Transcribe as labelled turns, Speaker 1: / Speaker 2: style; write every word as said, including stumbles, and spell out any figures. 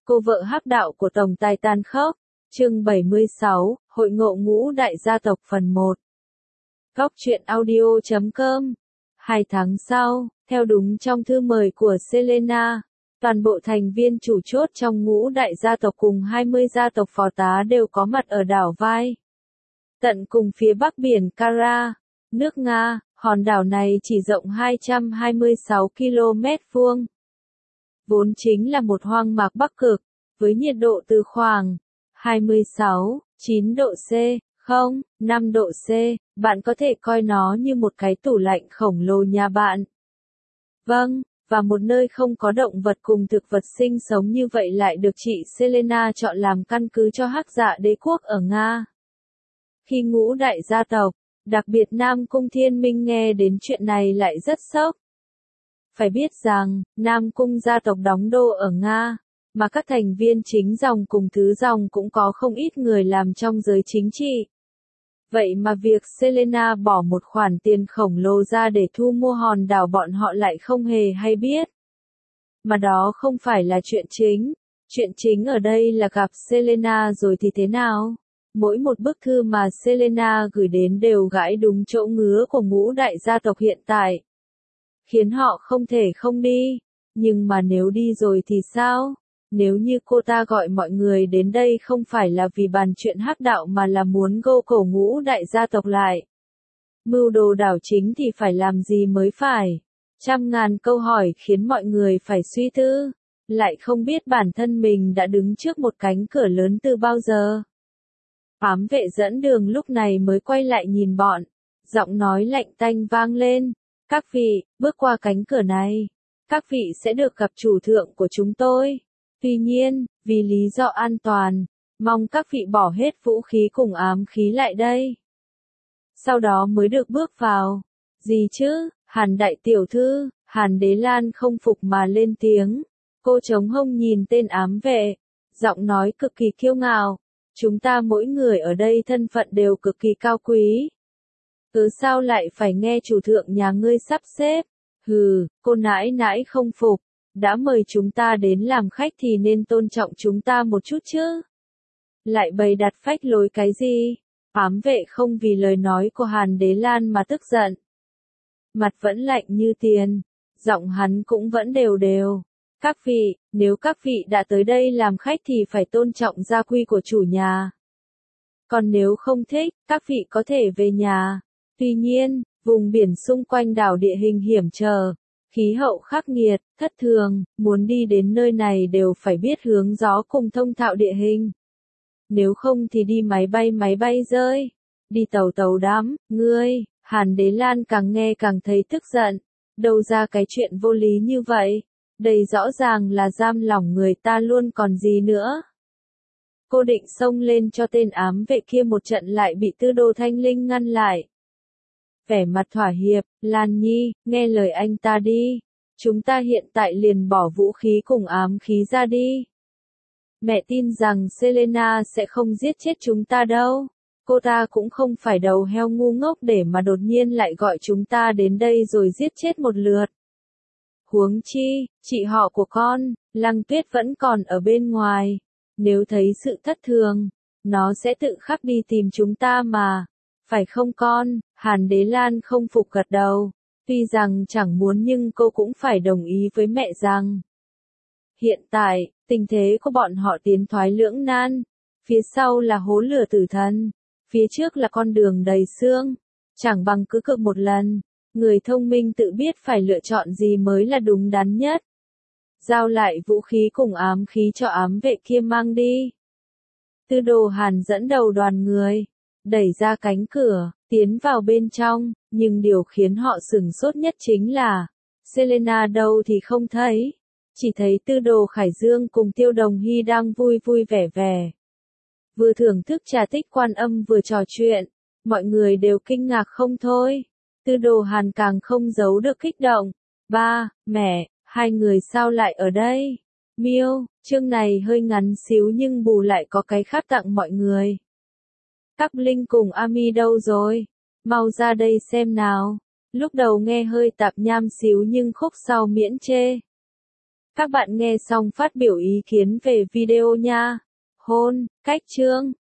Speaker 1: Cô vợ hắc đạo của tổng tài tàn khốc. Chương bảy mươi sáu, Hội ngộ ngũ đại gia tộc phần một. Góc truyện audio chấm com. Hai tháng sau, theo đúng trong thư mời của Selena, toàn bộ thành viên chủ chốt trong ngũ đại gia tộc cùng hai mươi gia tộc phò tá đều có mặt ở đảo Vai. Tận cùng phía bắc biển Kara, nước Nga, hòn đảo này chỉ rộng hai trăm hai mươi sáu ki lô mét vuông. Vốn chính là một hoang mạc bắc cực, với nhiệt độ từ khoảng hai mươi sáu, chín độ C, không, năm độ C, bạn có thể coi nó như một cái tủ lạnh khổng lồ nhà bạn. Vâng, và một nơi không có động vật cùng thực vật sinh sống như vậy lại được chị Selena chọn làm căn cứ cho hắc dạ đế quốc ở Nga. Khi ngũ đại gia tộc, đặc biệt Nam Cung Thiên Minh nghe đến chuyện này lại rất sốc. Phải biết rằng, Nam Cung gia tộc đóng đô ở Nga, mà các thành viên chính dòng cùng thứ dòng cũng có không ít người làm trong giới chính trị. Vậy mà việc Selena bỏ một khoản tiền khổng lồ ra để thu mua hòn đảo bọn họ lại không hề hay biết. Mà đó không phải là chuyện chính. Chuyện chính ở đây là gặp Selena rồi thì thế nào? Mỗi một bức thư mà Selena gửi đến đều gãi đúng chỗ ngứa của ngũ đại gia tộc hiện tại, khiến họ không thể không đi. Nhưng mà nếu đi rồi thì sao? Nếu như cô ta gọi mọi người đến đây không phải là vì bàn chuyện hắc đạo mà là muốn gô cổ ngũ đại gia tộc lại, mưu đồ đảo chính thì phải làm gì mới phải? Trăm ngàn câu hỏi khiến mọi người phải suy tư, lại không biết bản thân mình đã đứng trước một cánh cửa lớn từ bao giờ. Ám vệ dẫn đường lúc này mới quay lại nhìn bọn, giọng nói lạnh tanh vang lên. Các vị, bước qua cánh cửa này, các vị sẽ được gặp chủ thượng của chúng tôi. Tuy nhiên, vì lý do an toàn, mong các vị bỏ hết vũ khí cùng ám khí lại đây. Sau đó mới được bước vào. Gì chứ, Hàn đại tiểu thư, Hàn Đế Lan không phục mà lên tiếng. Cô chống hông nhìn tên ám vệ, giọng nói cực kỳ kiêu ngạo. Chúng ta mỗi người ở đây thân phận đều cực kỳ cao quý. Cứ sao lại phải nghe chủ thượng nhà ngươi sắp xếp? Hừ, cô nãi nãi không phục. Đã mời chúng ta đến làm khách thì nên tôn trọng chúng ta một chút chứ. Lại bày đặt phách lối cái gì? Ám vệ không vì lời nói của Hàn Đế Lan mà tức giận. Mặt vẫn lạnh như tiền, giọng hắn cũng vẫn đều đều. Các vị, nếu các vị đã tới đây làm khách thì phải tôn trọng gia quy của chủ nhà. Còn nếu không thích, các vị có thể về nhà. Tuy nhiên, vùng biển xung quanh đảo địa hình hiểm trở, khí hậu khắc nghiệt, thất thường, muốn đi đến nơi này đều phải biết hướng gió cùng thông thạo địa hình. Nếu không thì đi máy bay máy bay rơi, đi tàu tàu đắm, ngươi, Hàn Đế Lan càng nghe càng thấy tức giận. Đâu ra cái chuyện vô lý như vậy, đây rõ ràng là giam lỏng người ta luôn còn gì nữa. Cô định xông lên cho tên ám vệ kia một trận lại bị Tư Đồ Thanh Linh ngăn lại. Vẻ mặt thỏa hiệp, Lan Nhi, nghe lời anh ta đi. Chúng ta hiện tại liền bỏ vũ khí cùng ám khí ra đi. Mẹ tin rằng Selena sẽ không giết chết chúng ta đâu. Cô ta cũng không phải đầu heo ngu ngốc để mà đột nhiên lại gọi chúng ta đến đây rồi giết chết một lượt. Huống chi, chị họ của con, Lăng Tuyết vẫn còn ở bên ngoài. Nếu thấy sự thất thường, nó sẽ tự khắc đi tìm chúng ta mà. Phải không con? Hàn Đế Lan không phục gật đầu. Tuy rằng chẳng muốn nhưng cô cũng phải đồng ý với mẹ rằng hiện tại, tình thế của bọn họ tiến thoái lưỡng nan. Phía sau là hố lửa tử thần. Phía trước là con đường đầy xương. Chẳng bằng cứ cược một lần. Người thông minh tự biết phải lựa chọn gì mới là đúng đắn nhất. Giao lại vũ khí cùng ám khí cho ám vệ kia mang đi. Tư Đồ Hàn dẫn đầu đoàn người, đẩy ra cánh cửa, tiến vào bên trong, nhưng điều khiến họ sửng sốt nhất chính là, Selena đâu thì không thấy, chỉ thấy Tư Đồ Khải Dương cùng Tiêu Đồng Hy đang vui vui vẻ vẻ. Vừa thưởng thức trà tích quan âm vừa trò chuyện, mọi người đều kinh ngạc không thôi. Tư Đồ Hàn càng không giấu được kích động. Ba, mẹ, hai người sao lại ở đây? Miêu, chương này hơi ngắn xíu nhưng bù lại có cái khác tặng mọi người. Các Linh cùng Ami đâu rồi? Mau ra đây xem nào. Lúc đầu nghe hơi tạp nham xíu nhưng khúc sau miễn chê. Các bạn nghe xong phát biểu ý kiến về video nha. Hôn, cách chương.